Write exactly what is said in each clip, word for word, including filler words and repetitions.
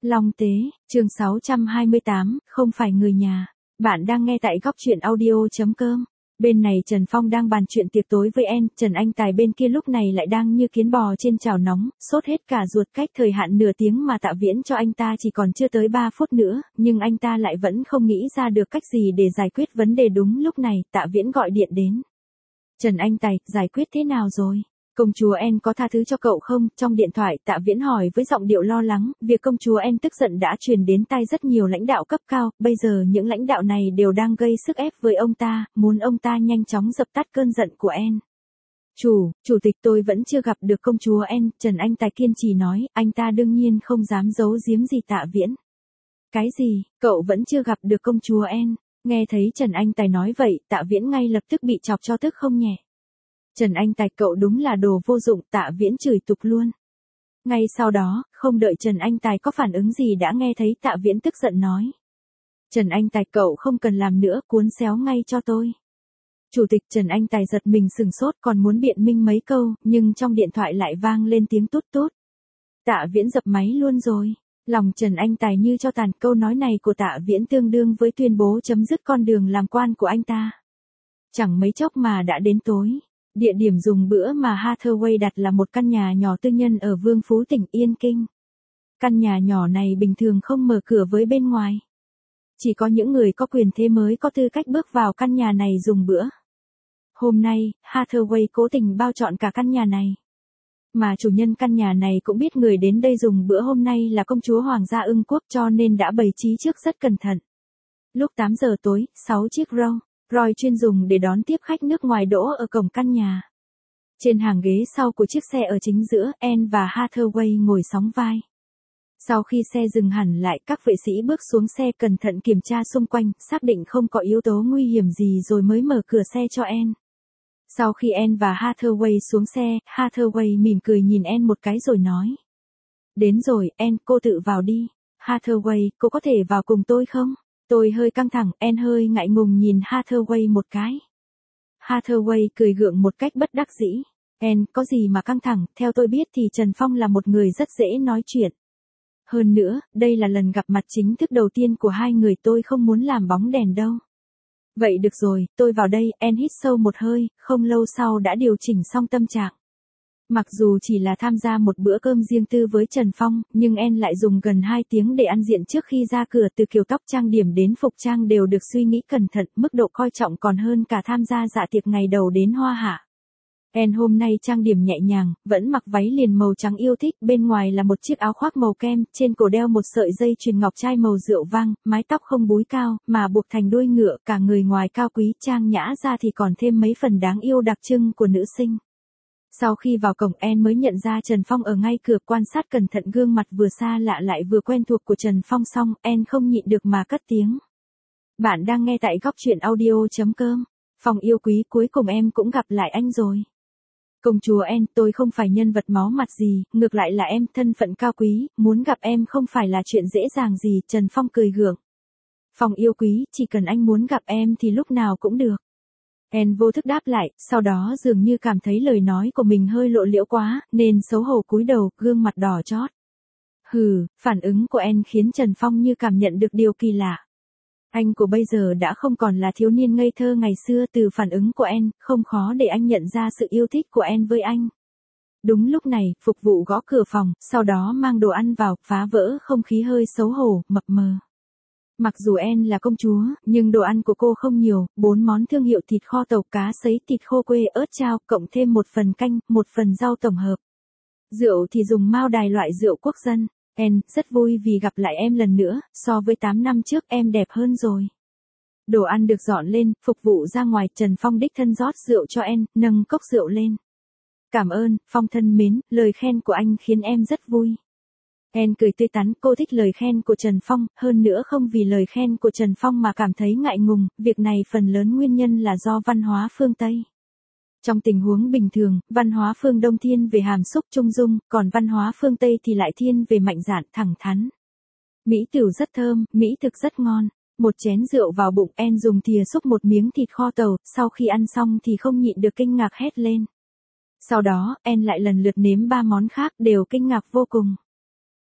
Long Tế, chương sáu trăm hai mươi tám, không phải người nhà. Bạn đang nghe tại góc truyện audio.com. Bên này Trần Phong đang bàn chuyện tiệc tối với En, Trần Anh Tài bên kia lúc này lại đang như kiến bò trên chảo nóng, sốt hết cả ruột. Cách thời hạn nửa tiếng mà Tạ Viễn cho anh ta chỉ còn chưa tới ba phút nữa, nhưng anh ta lại vẫn không nghĩ ra được cách gì để giải quyết vấn đề. Đúng lúc này, Tạ Viễn gọi điện đến. Trần Anh Tài, giải quyết thế nào rồi? Công chúa En có tha thứ cho cậu không? Trong điện thoại Tạ Viễn hỏi với giọng điệu lo lắng, việc công chúa En tức giận đã truyền đến tai rất nhiều lãnh đạo cấp cao, bây giờ những lãnh đạo này đều đang gây sức ép với ông ta, muốn ông ta nhanh chóng dập tắt cơn giận của En. Chủ, chủ tịch tôi vẫn chưa gặp được công chúa En, Trần Anh Tài kiên trì nói, anh ta đương nhiên không dám giấu giếm gì Tạ Viễn. Cái gì, cậu vẫn chưa gặp được công chúa En? Nghe thấy Trần Anh Tài nói vậy, Tạ Viễn ngay lập tức bị chọc cho tức không nhẹ. Trần Anh Tài, cậu đúng là đồ vô dụng, Tạ Viễn chửi tục luôn. Ngay sau đó, không đợi Trần Anh Tài có phản ứng gì đã nghe thấy Tạ Viễn tức giận nói. Trần Anh Tài, cậu không cần làm nữa, cuốn xéo ngay cho tôi. Chủ tịch. Trần Anh Tài giật mình sừng sốt còn muốn biện minh mấy câu, nhưng trong điện thoại lại vang lên tiếng tút tút. Tạ Viễn dập máy luôn rồi. Lòng Trần Anh Tài như cho tàn, câu nói này của Tạ Viễn tương đương với tuyên bố chấm dứt con đường làm quan của anh ta. Chẳng mấy chốc mà đã đến tối. Địa điểm dùng bữa mà Hathaway đặt là một căn nhà nhỏ tư nhân ở Vương Phú tỉnh Yên Kinh. Căn nhà nhỏ này bình thường không mở cửa với bên ngoài. Chỉ có những người có quyền thế mới có tư cách bước vào căn nhà này dùng bữa. Hôm nay, Hathaway cố tình bao trọn cả căn nhà này. Mà chủ nhân căn nhà này cũng biết người đến đây dùng bữa hôm nay là công chúa Hoàng gia Ưng Quốc cho nên đã bày trí trước rất cẩn thận. Lúc tám giờ tối, sáu chiếc Rolls Royce chuyên dùng để đón tiếp khách nước ngoài đỗ ở cổng căn nhà. Trên hàng ghế sau của chiếc xe ở chính giữa, En và Hathaway ngồi sóng vai. Sau khi xe dừng hẳn lại, các vệ sĩ bước xuống xe cẩn thận kiểm tra xung quanh, xác định không có yếu tố nguy hiểm gì rồi mới mở cửa xe cho En. Sau khi En và Hathaway xuống xe, Hathaway mỉm cười nhìn En một cái rồi nói. Đến rồi, En, cô tự vào đi. Hathaway, cô có thể vào cùng tôi không? Tôi hơi căng thẳng, En hơi ngại ngùng nhìn Hathaway một cái. Hathaway cười gượng một cách bất đắc dĩ. En, có gì mà căng thẳng, theo tôi biết thì Trần Phong là một người rất dễ nói chuyện. Hơn nữa, đây là lần gặp mặt chính thức đầu tiên của hai người, tôi không muốn làm bóng đèn đâu. Vậy được rồi, tôi vào đây. En hít sâu một hơi, không lâu sau đã điều chỉnh xong tâm trạng. Mặc dù chỉ là tham gia một bữa cơm riêng tư với Trần Phong, nhưng En lại dùng gần hai tiếng để ăn diện trước khi ra cửa, từ kiểu tóc trang điểm đến phục trang đều được suy nghĩ cẩn thận, mức độ coi trọng còn hơn cả tham gia dạ tiệc ngày đầu đến hoa hạ. En hôm nay trang điểm nhẹ nhàng, vẫn mặc váy liền màu trắng yêu thích, bên ngoài là một chiếc áo khoác màu kem, trên cổ đeo một sợi dây chuyền ngọc trai màu rượu vang, mái tóc không búi cao, mà buộc thành đuôi ngựa, cả người ngoài cao quý trang nhã ra thì còn thêm mấy phần đáng yêu đặc trưng của nữ sinh. Sau khi vào cổng, En mới nhận ra Trần Phong ở ngay cửa, quan sát cẩn thận gương mặt vừa xa lạ lại vừa quen thuộc của Trần Phong xong, En không nhịn được mà cất tiếng. Bạn đang nghe tại góc truyện audio.com. Phong yêu quý, cuối cùng em cũng gặp lại anh rồi. Công chúa En, tôi không phải nhân vật máu mặt gì, ngược lại là em thân phận cao quý, muốn gặp em không phải là chuyện dễ dàng gì, Trần Phong cười gượng. Phong yêu quý, chỉ cần anh muốn gặp em thì lúc nào cũng được. En vô thức đáp lại, sau đó dường như cảm thấy lời nói của mình hơi lộ liễu quá, nên xấu hổ cúi đầu, gương mặt đỏ chót. Hừ, phản ứng của En khiến Trần Phong như cảm nhận được điều kỳ lạ. Anh của bây giờ đã không còn là thiếu niên ngây thơ ngày xưa, từ phản ứng của En, không khó để anh nhận ra sự yêu thích của En với anh. Đúng lúc này, phục vụ gõ cửa phòng, sau đó mang đồ ăn vào, phá vỡ không khí hơi xấu hổ, mập mờ. Mặc dù En là công chúa, nhưng đồ ăn của cô không nhiều, bốn món thương hiệu thịt kho tàu, cá sấy, thịt khô quê, ớt chao, cộng thêm một phần canh, một phần rau tổng hợp. Rượu thì dùng Mao Đài, loại rượu quốc dân. En, rất vui vì gặp lại em lần nữa, so với tám năm trước em đẹp hơn rồi. Đồ ăn được dọn lên, phục vụ ra ngoài, Trần Phong đích thân rót rượu cho En, nâng cốc rượu lên. Cảm ơn, Phong thân mến, lời khen của anh khiến em rất vui. En cười tươi tắn, cô thích lời khen của Trần Phong, hơn nữa không vì lời khen của Trần Phong mà cảm thấy ngại ngùng, việc này phần lớn nguyên nhân là do văn hóa phương Tây. Trong tình huống bình thường, văn hóa phương Đông thiên về hàm xúc trung dung, còn văn hóa phương Tây thì lại thiên về mạnh dạn, thẳng thắn. Mỹ tửu rất thơm, mỹ thực rất ngon. Một chén rượu vào bụng, En dùng thìa xúc một miếng thịt kho tàu, sau khi ăn xong thì không nhịn được kinh ngạc hét lên. Sau đó, En lại lần lượt nếm ba món khác, đều kinh ngạc vô cùng.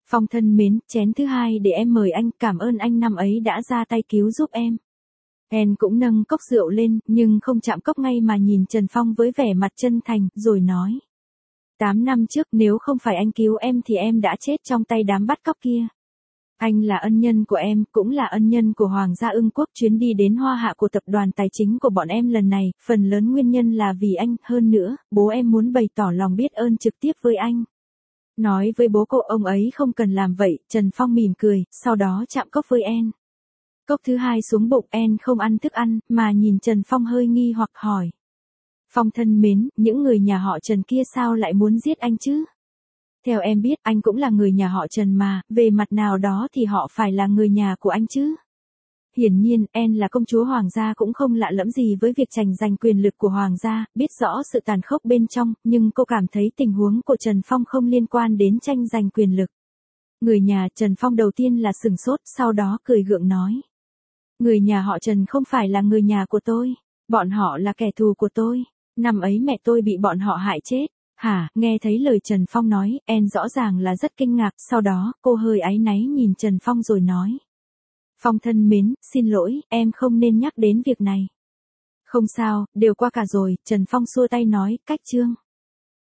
Phong thân mến, chén thứ hai để em mời anh, cảm ơn anh năm ấy đã ra tay cứu giúp em. Anne cũng nâng cốc rượu lên, nhưng không chạm cốc ngay mà nhìn Trần Phong với vẻ mặt chân thành, rồi nói. Tám năm trước nếu không phải anh cứu em thì em đã chết trong tay đám bắt cóc kia. Anh là ân nhân của em, cũng là ân nhân của Hoàng gia Ưng Quốc. Chuyến đi đến Hoa Hạ của tập đoàn tài chính của bọn em lần này, phần lớn nguyên nhân là vì anh, hơn nữa, bố em muốn bày tỏ lòng biết ơn trực tiếp với anh. Nói với bố cô ông ấy không cần làm vậy, Trần Phong mỉm cười, sau đó chạm cốc với Anne. Cốc thứ hai xuống bụng, Anne không ăn thức ăn, mà nhìn Trần Phong hơi nghi hoặc hỏi. Phong thân mến, những người nhà họ Trần kia sao lại muốn giết anh chứ? Theo em biết, anh cũng là người nhà họ Trần mà, về mặt nào đó thì họ phải là người nhà của anh chứ. Hiển nhiên, Anne là công chúa Hoàng gia cũng không lạ lẫm gì với việc tranh giành quyền lực của Hoàng gia, biết rõ sự tàn khốc bên trong, nhưng cô cảm thấy tình huống của Trần Phong không liên quan đến tranh giành quyền lực. Người nhà Trần Phong đầu tiên là sửng sốt, sau đó cười gượng nói. Người nhà họ Trần không phải là người nhà của tôi, bọn họ là kẻ thù của tôi, năm ấy mẹ tôi bị bọn họ hại chết. Hả, nghe thấy lời Trần Phong nói, Anne rõ ràng là rất kinh ngạc, sau đó, cô hơi áy náy nhìn Trần Phong rồi nói. Phong thân mến, xin lỗi, em không nên nhắc đến việc này. Không sao, đều qua cả rồi, Trần Phong xua tay nói, cách chương.